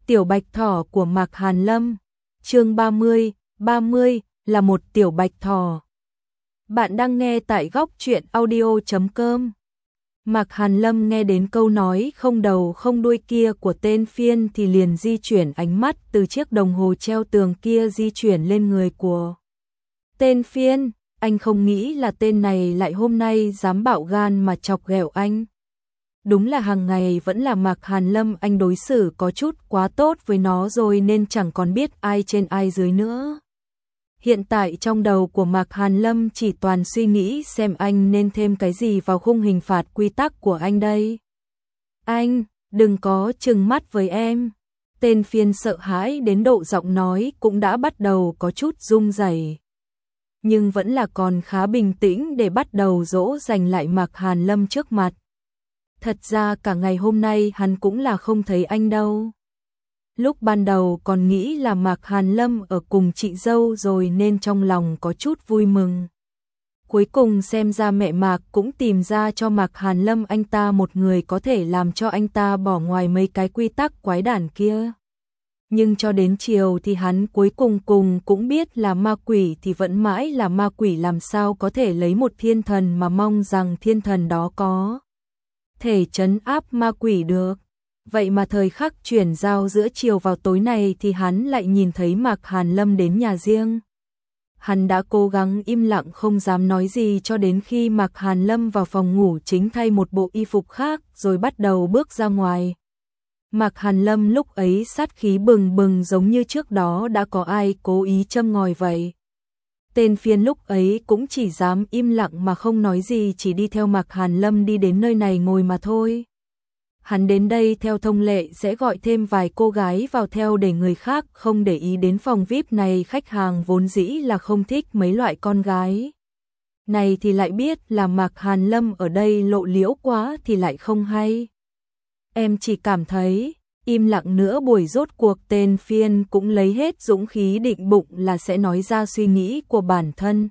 Tiểu bạch thỏ của Mạc Hàn Lâm. Chương 30 là một tiểu bạch thỏ. Bạn đang nghe tại góc truyện audio.com. Mạc Hàn Lâm nghe đến câu nói không đầu không đuôi kia của tên Phiên thì liền di chuyển ánh mắt từ chiếc đồng hồ treo tường kia di chuyển lên người của tên Phiên. Anh không nghĩ là tên này lại hôm nay dám bạo gan mà chọc ghẹo anh. Đúng là hàng ngày vẫn là Mạc Hàn Lâm anh đối xử có chút quá tốt với nó rồi nên chẳng còn biết ai trên ai dưới nữa. Hiện tại trong đầu của Mạc Hàn Lâm chỉ toàn suy nghĩ xem anh nên thêm cái gì vào khung hình phạt quy tắc của anh đây. Anh, đừng có trừng mắt với em. Tên Phiên sợ hãi đến độ giọng nói cũng đã bắt đầu có chút run rẩy. Nhưng vẫn là còn khá bình tĩnh để bắt đầu dỗ dành lại Mạc Hàn Lâm trước mặt. Thật ra cả ngày hôm nay hắn cũng là không thấy anh đâu. Lúc ban đầu còn nghĩ là Mạc Hàn Lâm ở cùng chị dâu rồi nên trong lòng có chút vui mừng. Cuối cùng xem ra mẹ Mạc cũng tìm ra cho Mạc Hàn Lâm anh ta một người có thể làm cho anh ta bỏ ngoài mấy cái quy tắc quái đản kia. Nhưng cho đến chiều thì hắn cuối cùng cũng biết là ma quỷ thì vẫn mãi là ma quỷ, làm sao có thể lấy một thiên thần mà mong rằng thiên thần đó có thể trấn áp ma quỷ được. Vậy mà thời khắc chuyển giao giữa chiều vào tối này thì hắn lại nhìn thấy Mạc Hàn Lâm đến nhà riêng. Hắn đã cố gắng im lặng không dám nói gì cho đến khi Mạc Hàn Lâm vào phòng ngủ chính thay một bộ y phục khác rồi bắt đầu bước ra ngoài. Mạc Hàn Lâm lúc ấy sát khí bừng bừng giống như trước đó đã có ai cố ý châm ngòi vậy. Tên Phiên lúc ấy cũng chỉ dám im lặng mà không nói gì, chỉ đi theo Mạc Hàn Lâm đi đến nơi này ngồi mà thôi. Hắn đến đây theo thông lệ sẽ gọi thêm vài cô gái vào theo để người khác không để ý đến phòng VIP này, khách hàng vốn dĩ là không thích mấy loại con gái. Này thì lại biết là Mạc Hàn Lâm ở đây lộ liễu quá thì lại không hay. Em chỉ cảm thấy, im lặng nữa buổi rốt cuộc tên Phiên cũng lấy hết dũng khí định bụng là sẽ nói ra suy nghĩ của bản thân.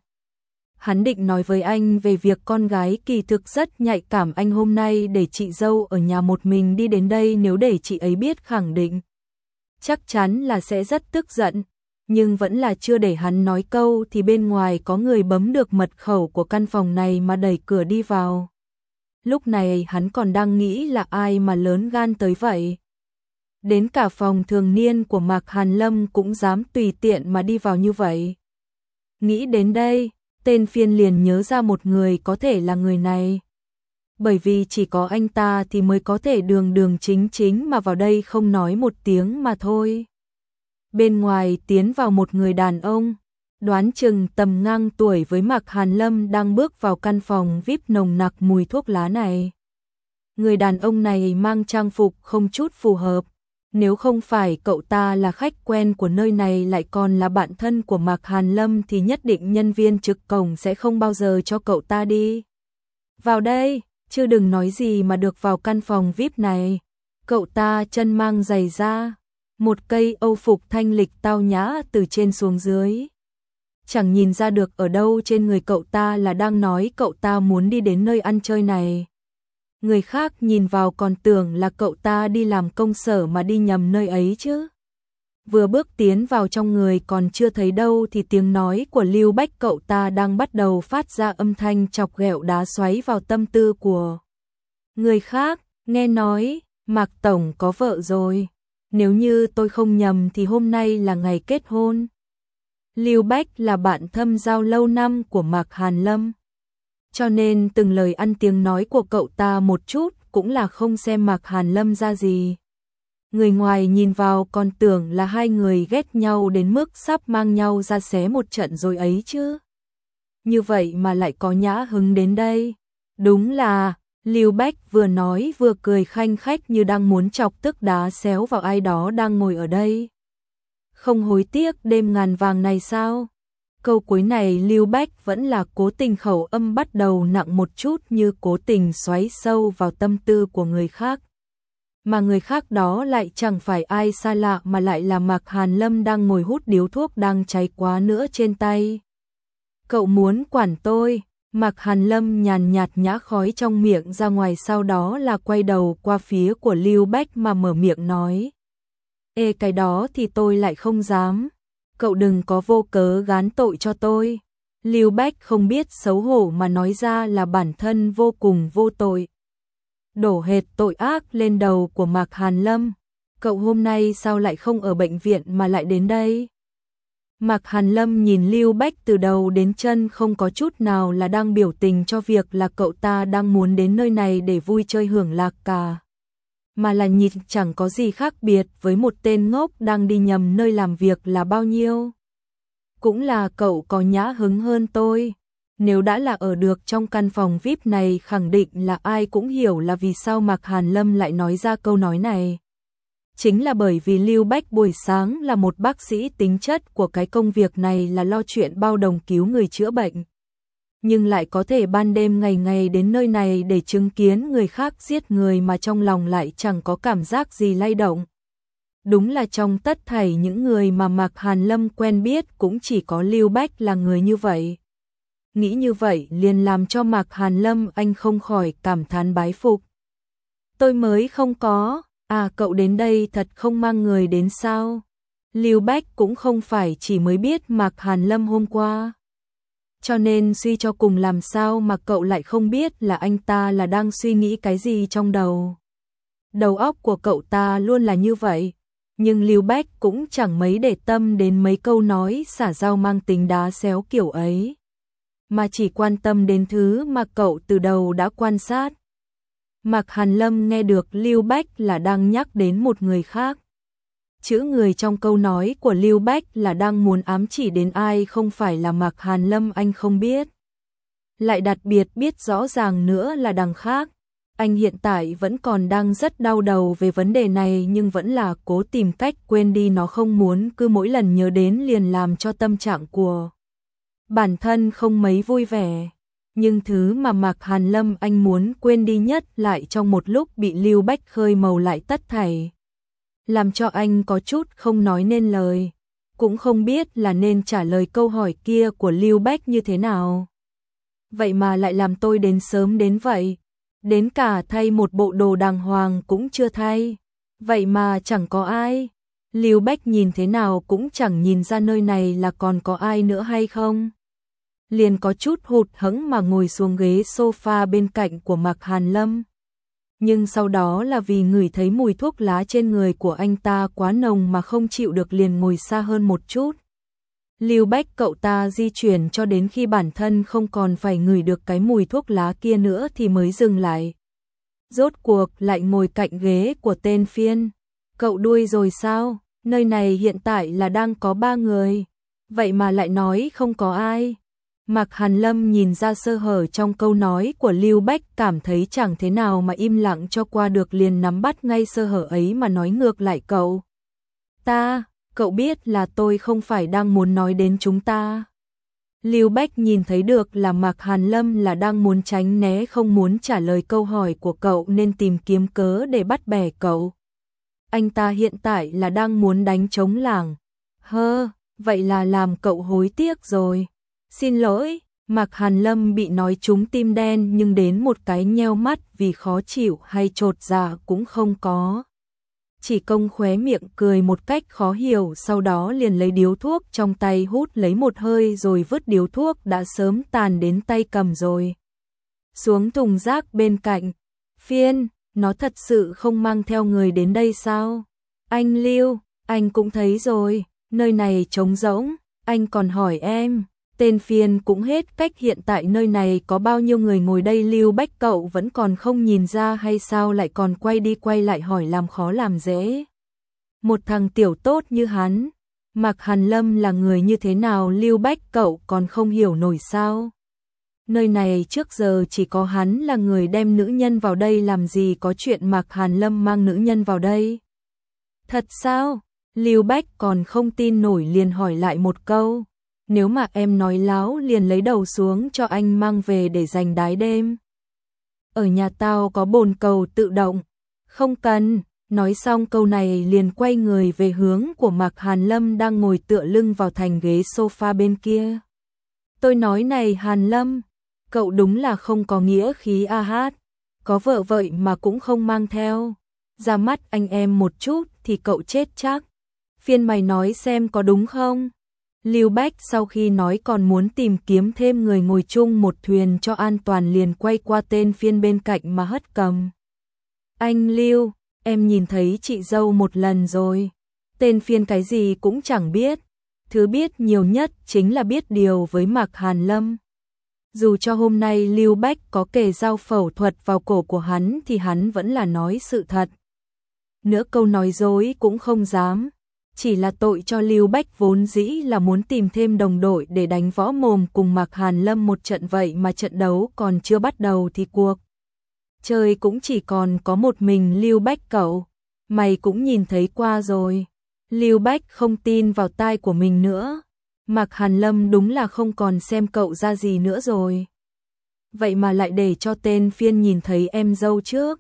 Hắn định nói với anh về việc con gái kỳ thực rất nhạy cảm, anh hôm nay để chị dâu ở nhà một mình đi đến đây, nếu để chị ấy biết khẳng định chắc chắn là sẽ rất tức giận. Nhưng vẫn là chưa để hắn nói câu thì bên ngoài có người bấm được mật khẩu của căn phòng này mà đẩy cửa đi vào. Lúc này hắn còn đang nghĩ là ai mà lớn gan tới vậy. Đến cả phòng thường niên của Mạc Hàn Lâm cũng dám tùy tiện mà đi vào như vậy. Nghĩ đến đây, tên Phiên liền nhớ ra một người có thể là người này. Bởi vì chỉ có anh ta thì mới có thể đường chính mà vào đây không nói một tiếng mà thôi. Bên ngoài tiến vào một người đàn ông, đoán chừng tầm ngang tuổi với Mạc Hàn Lâm đang bước vào căn phòng VIP nồng nặc mùi thuốc lá này. Người đàn ông này mang trang phục không chút phù hợp. Nếu không phải cậu ta là khách quen của nơi này lại còn là bạn thân của Mạc Hàn Lâm thì nhất định nhân viên trực cổng sẽ không bao giờ cho cậu ta đi vào đây, chứ đừng nói gì mà được vào căn phòng VIP này. Cậu ta chân mang giày da, một cây âu phục thanh lịch tao nhã từ trên xuống dưới. Chẳng nhìn ra được ở đâu trên người cậu ta là đang nói cậu ta muốn đi đến nơi ăn chơi này. Người khác nhìn vào còn tưởng là cậu ta đi làm công sở mà đi nhầm nơi ấy chứ. Vừa bước tiến vào trong người còn chưa thấy đâu thì tiếng nói của Lưu Bách cậu ta đang bắt đầu phát ra âm thanh chọc ghẹo đá xoáy vào tâm tư của người khác. Nghe nói, Mạc Tổng có vợ rồi. Nếu như tôi không nhầm thì hôm nay là ngày kết hôn. Lưu Bách là bạn thâm giao lâu năm của Mạc Hàn Lâm. Cho nên từng lời ăn tiếng nói của cậu ta một chút cũng là không xem Mạc Hàn Lâm ra gì. Người ngoài nhìn vào còn tưởng là hai người ghét nhau đến mức sắp mang nhau ra xé một trận rồi ấy chứ. Như vậy mà lại có nhã hứng đến đây. Đúng là, Lưu Bách vừa nói vừa cười khanh khách như đang muốn chọc tức đá xéo vào ai đó đang ngồi ở đây. Không hối tiếc đêm ngàn vàng này sao? Câu cuối này Lưu Bách vẫn là cố tình khẩu âm bắt đầu nặng một chút, như cố tình xoáy sâu vào tâm tư của người khác. Mà người khác đó lại chẳng phải ai xa lạ mà lại là Mạc Hàn Lâm đang ngồi hút điếu thuốc đang cháy quá nữa trên tay. Cậu muốn quản tôi? Mạc Hàn Lâm nhàn nhạt nhả khói trong miệng ra ngoài, sau đó là quay đầu qua phía của Lưu Bách mà mở miệng nói. Ê cái đó thì tôi lại không dám. Cậu đừng có vô cớ gán tội cho tôi. Lưu Bách không biết xấu hổ mà nói ra là bản thân vô cùng vô tội. Đổ hệt tội ác lên đầu của Mạc Hàn Lâm. Cậu hôm nay sao lại không ở bệnh viện mà lại đến đây? Mạc Hàn Lâm nhìn Lưu Bách từ đầu đến chân không có chút nào là đang biểu tình cho việc là cậu ta đang muốn đến nơi này để vui chơi hưởng lạc cả. Mà là nhìn chẳng có gì khác biệt với một tên ngốc đang đi nhầm nơi làm việc là bao nhiêu. Cũng là cậu có nhã hứng hơn tôi. Nếu đã là ở được trong căn phòng VIP này khẳng định là ai cũng hiểu là vì sao Mạc Hàn Lâm lại nói ra câu nói này. Chính là bởi vì Lưu Bách buổi sáng là một bác sĩ, tính chất của cái công việc này là lo chuyện bao đồng cứu người chữa bệnh. Nhưng lại có thể ban đêm ngày ngày đến nơi này để chứng kiến người khác giết người mà trong lòng lại chẳng có cảm giác gì lay động. Đúng là trong tất thảy những người mà Mạc Hàn Lâm quen biết cũng chỉ có Lưu Bách là người như vậy. Nghĩ như vậy liền làm cho Mạc Hàn Lâm anh không khỏi cảm thán bái phục. Tôi mới không có, à cậu đến đây thật không mang người đến sao? Lưu Bách cũng không phải chỉ mới biết Mạc Hàn Lâm hôm qua. Cho nên suy cho cùng làm sao mà cậu lại không biết là anh ta là đang suy nghĩ cái gì trong đầu. Đầu óc của cậu ta luôn là như vậy. Nhưng Lưu Bách cũng chẳng mấy để tâm đến mấy câu nói xả dao mang tính đá xéo kiểu ấy. Mà chỉ quan tâm đến thứ mà cậu từ đầu đã quan sát. Mạc Hàn Lâm nghe được Lưu Bách là đang nhắc đến một người khác. Chữ người trong câu nói của Lưu Bách là đang muốn ám chỉ đến ai không phải là Mạc Hàn Lâm anh không biết. Lại đặc biệt biết rõ ràng nữa là đằng khác. Anh hiện tại vẫn còn đang rất đau đầu về vấn đề này nhưng vẫn là cố tìm cách quên đi nó, không muốn cứ mỗi lần nhớ đến liền làm cho tâm trạng của bản thân không mấy vui vẻ. Nhưng thứ mà Mạc Hàn Lâm anh muốn quên đi nhất lại trong một lúc bị Lưu Bách khơi màu lại tất thảy. Làm cho anh có chút không nói nên lời. Cũng không biết là nên trả lời câu hỏi kia của Lưu Bách như thế nào. Vậy mà lại làm tôi đến sớm đến vậy. Đến cả thay một bộ đồ đàng hoàng cũng chưa thay. Vậy mà chẳng có ai. Lưu Bách nhìn thế nào cũng chẳng nhìn ra nơi này là còn có ai nữa hay không. Liền có chút hụt hẫng mà ngồi xuống ghế sofa bên cạnh của Mạc Hàn Lâm. Nhưng sau đó là vì ngửi thấy mùi thuốc lá trên người của anh ta quá nồng mà không chịu được liền ngồi xa hơn một chút. Lưu Bách cậu ta di chuyển cho đến khi bản thân không còn phải ngửi được cái mùi thuốc lá kia nữa thì mới dừng lại. Rốt cuộc lại ngồi cạnh ghế của tên Phiên. Cậu đuôi rồi sao? Nơi này hiện tại là đang có 3 người. Vậy mà lại nói không có ai. Mạc Hàn Lâm nhìn ra sơ hở trong câu nói của Lưu Bách, cảm thấy chẳng thế nào mà im lặng cho qua được, liền nắm bắt ngay sơ hở ấy mà nói ngược lại cậu. Cậu biết là tôi không phải đang muốn nói đến chúng ta. Lưu Bách nhìn thấy được là Mạc Hàn Lâm là đang muốn tránh né, không muốn trả lời câu hỏi của cậu nên tìm kiếm cớ để bắt bẻ cậu. Anh ta hiện tại là đang muốn đánh trống lảng. Vậy là làm cậu hối tiếc rồi. Xin lỗi, Mạc Hàn Lâm bị nói trúng tim đen nhưng đến một cái nheo mắt vì khó chịu hay chột dạ cũng không có. Chỉ cong khóe miệng cười một cách khó hiểu, sau đó liền lấy điếu thuốc trong tay hút lấy một hơi rồi vứt điếu thuốc đã sớm tàn đến tay cầm rồi xuống thùng rác bên cạnh. Phiên, nó thật sự không mang theo người đến đây sao? Anh Lưu, anh cũng thấy rồi, nơi này trống rỗng, anh còn hỏi em. Tên Phiên cũng hết cách, hiện tại nơi này có bao nhiêu người ngồi đây Lưu Bách cậu vẫn còn không nhìn ra hay sao lại còn quay đi quay lại hỏi làm khó làm dễ. Một thằng tiểu tốt như hắn, Mạc Hàn Lâm là người như thế nào Lưu Bách cậu còn không hiểu nổi sao? Nơi này trước giờ chỉ có hắn là người đem nữ nhân vào đây, làm gì có chuyện Mạc Hàn Lâm mang nữ nhân vào đây. Thật sao? Lưu Bách còn không tin nổi liền hỏi lại một câu. Nếu mà em nói láo liền lấy đầu xuống cho anh mang về để dành đái đêm. Ở nhà tao có bồn cầu tự động. Không cần. Nói xong câu này liền quay người về hướng của Mạc Hàn Lâm đang ngồi tựa lưng vào thành ghế sofa bên kia. Tôi nói này Hàn Lâm, cậu đúng là không có nghĩa khí a hát. Có vợ vậy mà cũng không mang theo. ra mắt anh em một chút thì cậu chết chắc. Phiên mày nói xem có đúng không? Lưu Bách sau khi nói còn muốn tìm kiếm thêm người ngồi chung một thuyền cho an toàn liền quay qua tên Phiên bên cạnh mà hất cầm. Anh Lưu, em nhìn thấy chị dâu một lần rồi. Tên Phiên cái gì cũng chẳng biết. Thứ biết nhiều nhất chính là biết điều với Mạc Hàn Lâm. Dù cho hôm nay Lưu Bách có kề dao phẫu thuật vào cổ của hắn thì hắn vẫn là nói sự thật. Nửa câu nói dối cũng không dám. Chỉ là tội cho Lưu Bách vốn dĩ là muốn tìm thêm đồng đội để đánh võ mồm cùng Mạc Hàn Lâm một trận, vậy mà trận đấu còn chưa bắt đầu thì cuộc chơi cũng chỉ còn có một mình Lưu Bách cậu. Mày cũng nhìn thấy qua rồi. Lưu Bách không tin vào tai của mình nữa. Mạc Hàn Lâm đúng là không còn xem cậu ra gì nữa rồi. Vậy mà lại để cho tên Phiên nhìn thấy em dâu trước.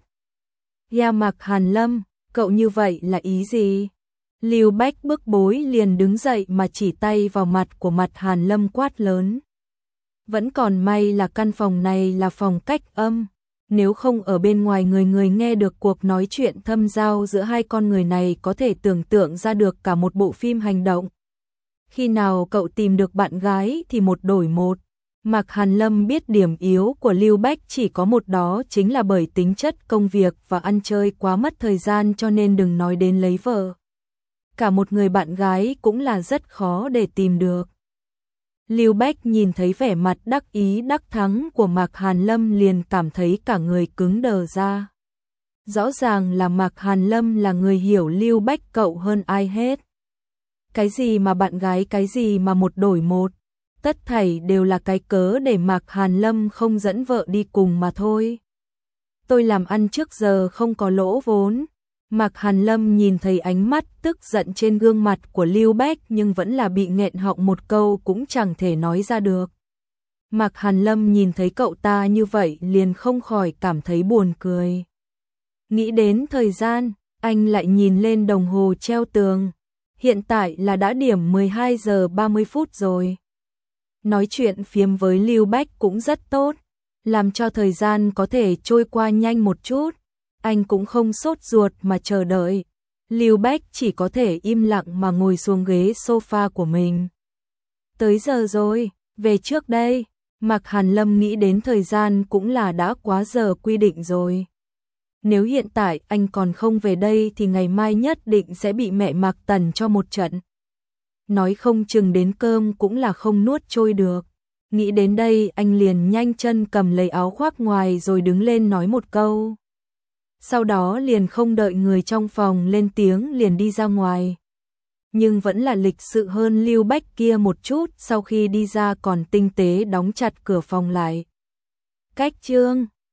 Ya Mạc Hàn Lâm, cậu như vậy là ý gì? Lưu Bách bức bối liền đứng dậy mà chỉ tay vào mặt của Mạc Hàn Lâm quát lớn. Vẫn còn may là căn phòng này là phòng cách âm. Nếu không ở bên ngoài người người nghe được cuộc nói chuyện thâm giao giữa hai con người này có thể tưởng tượng ra được cả một bộ phim hành động. Khi nào cậu tìm được bạn gái thì một đổi một. Mạc Hàn Lâm biết điểm yếu của Lưu Bách chỉ có một, đó chính là bởi tính chất công việc và ăn chơi quá mất thời gian, cho nên đừng nói đến lấy vợ. Cả một người bạn gái cũng là rất khó để tìm được. Lưu Bách nhìn thấy vẻ mặt đắc ý đắc thắng của Mạc Hàn Lâm liền cảm thấy cả người cứng đờ ra. Rõ ràng là Mạc Hàn Lâm là người hiểu Lưu Bách cậu hơn ai hết. Cái gì mà bạn gái, cái gì mà một đổi một, tất thảy đều là cái cớ để Mạc Hàn Lâm không dẫn vợ đi cùng mà thôi. Tôi làm ăn trước giờ không có lỗ vốn. Mạc Hàn Lâm nhìn thấy ánh mắt tức giận trên gương mặt của Lưu Bách nhưng vẫn là bị nghẹn họng, một câu cũng chẳng thể nói ra được. Mạc Hàn Lâm nhìn thấy cậu ta như vậy liền không khỏi cảm thấy buồn cười. Nghĩ đến thời gian, anh lại nhìn lên đồng hồ treo tường. Hiện tại là đã điểm 12 giờ 30 phút rồi. Nói chuyện phiếm với Lưu Bách cũng rất tốt, làm cho thời gian có thể trôi qua nhanh một chút. Anh cũng không sốt ruột mà chờ đợi. Lưu Bách chỉ có thể im lặng mà ngồi xuống ghế sofa của mình. Tới giờ rồi, về trước đây. Mạc Hàn Lâm nghĩ đến thời gian cũng là đã quá giờ quy định rồi. Nếu hiện tại anh còn không về đây thì ngày mai nhất định sẽ bị mẹ Mạc Tần cho một trận. Nói không chừng đến cơm cũng là không nuốt trôi được. Nghĩ đến đây anh liền nhanh chân cầm lấy áo khoác ngoài rồi đứng lên nói một câu. Sau đó liền không đợi người trong phòng lên tiếng liền đi ra ngoài. Nhưng vẫn là lịch sự hơn Lưu Bách kia một chút, sau khi đi ra còn tinh tế đóng chặt cửa phòng lại. Cách chương